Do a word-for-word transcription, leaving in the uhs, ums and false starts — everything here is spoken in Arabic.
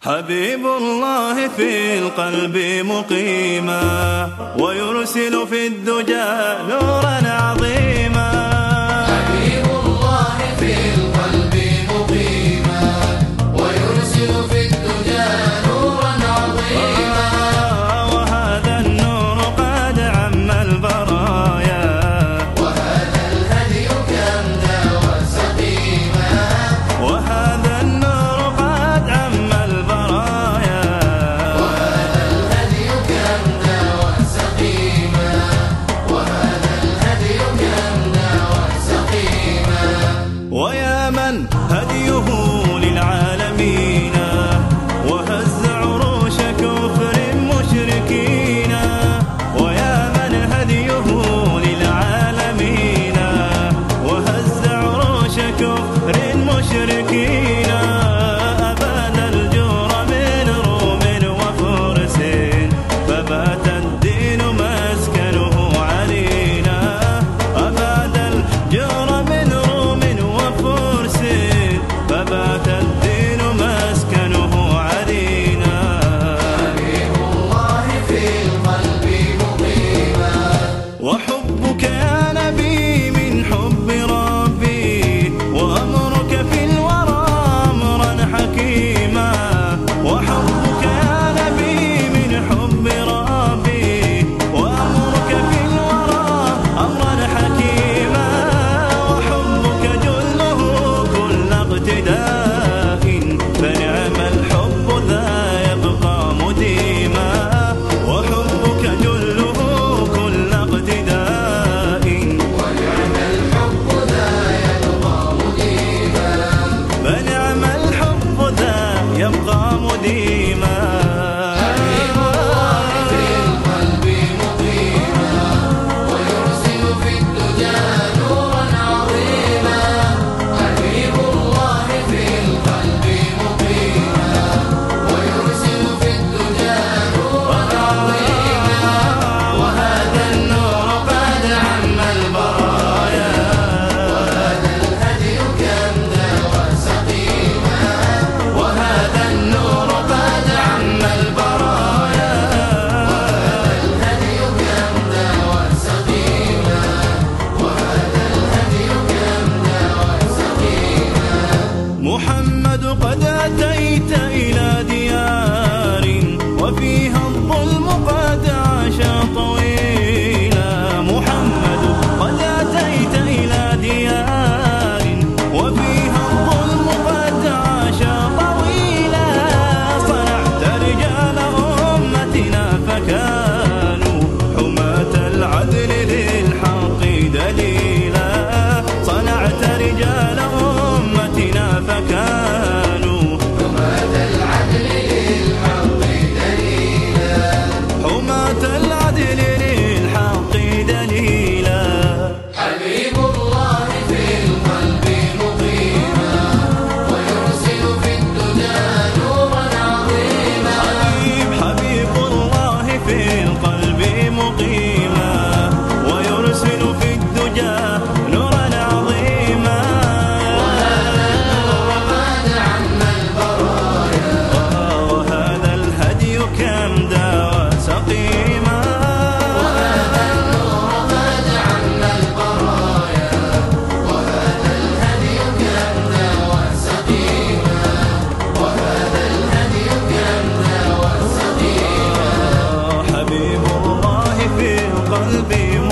حبيب الله في القلب مقيما ويرسل في الدجى نورا عظيما. حبيب الله في القلب مقيما ويرسل في الدجى نورا عظيما. وهذا النور قد عم البرايا وهذا الهدي كم داوى سقيما. وهذا النور قد عم البرايا وهذا الهدي كم داوى سقيما. وهذا الهدي كم داوى سقيما. ويا من هديه للعالمين وهز عروش كفر مشركين. ويا من هديه للعالمين وهز عروش كفر مشركين. أبان الجور من روم وفرس فبات الدين مسكنه علينا. أبان الجور من روم وفرس فبات الدين مسكنه علينا. حبيب الله في القلب مقيما وحبك يا نبي من حب ربي وأمرك في الورى أمرا حكيما. وحبك يا نبي من حب ربي وأمرك في الورى أمرا حكيما. وحبك جله كل اقتداء فنعم الحب ذا يبقى مديما. وحبك جله كل اقتداء ونعم الحب ذا يبقى مديما. فنعم الحب ذا يبقى مديما. حبيب الله في القلب مقيما ويرسل في الدجى نورا عظيما. حبيب الله في القلب مقيما ويرسل في الدجى نورا عظيما. وهذا النور قد عم البرايا. وهذا الهدي كم داوى سقيما. وهذا النور قد عم البرايا. وهذا الهدي كم داوى سقيما. وهذا الهدي كم داوى سقيما. محمد قد أتيت إلى ديار وفيها الظلم قد عاش طويلا. محمد قد أتيت إلى ديار وفيها الظلم قد عاش طويلا. صنعت رجال أمتنا فكانوا حماة العدل للحق دليلا. صنعت رجال أمتنا فكانوا حماة العدل للحق دليلا. حماة العدل للحق دليلا. حبيب الله في القلب مقيما ويرسل في الدجى نورا عظيما. حبيب حبيب الله في القلب مقيما ويرسل في الدجى نورا عظيما. وهذا النور قد عم البرايا. وهذا الهدي كم داوى سقيما. وهذا النور قد عم البرايا. وهذا الهدي كم داوى سقيما. وهذا الهدي كم داوى سقيما. حبيب الله في القلب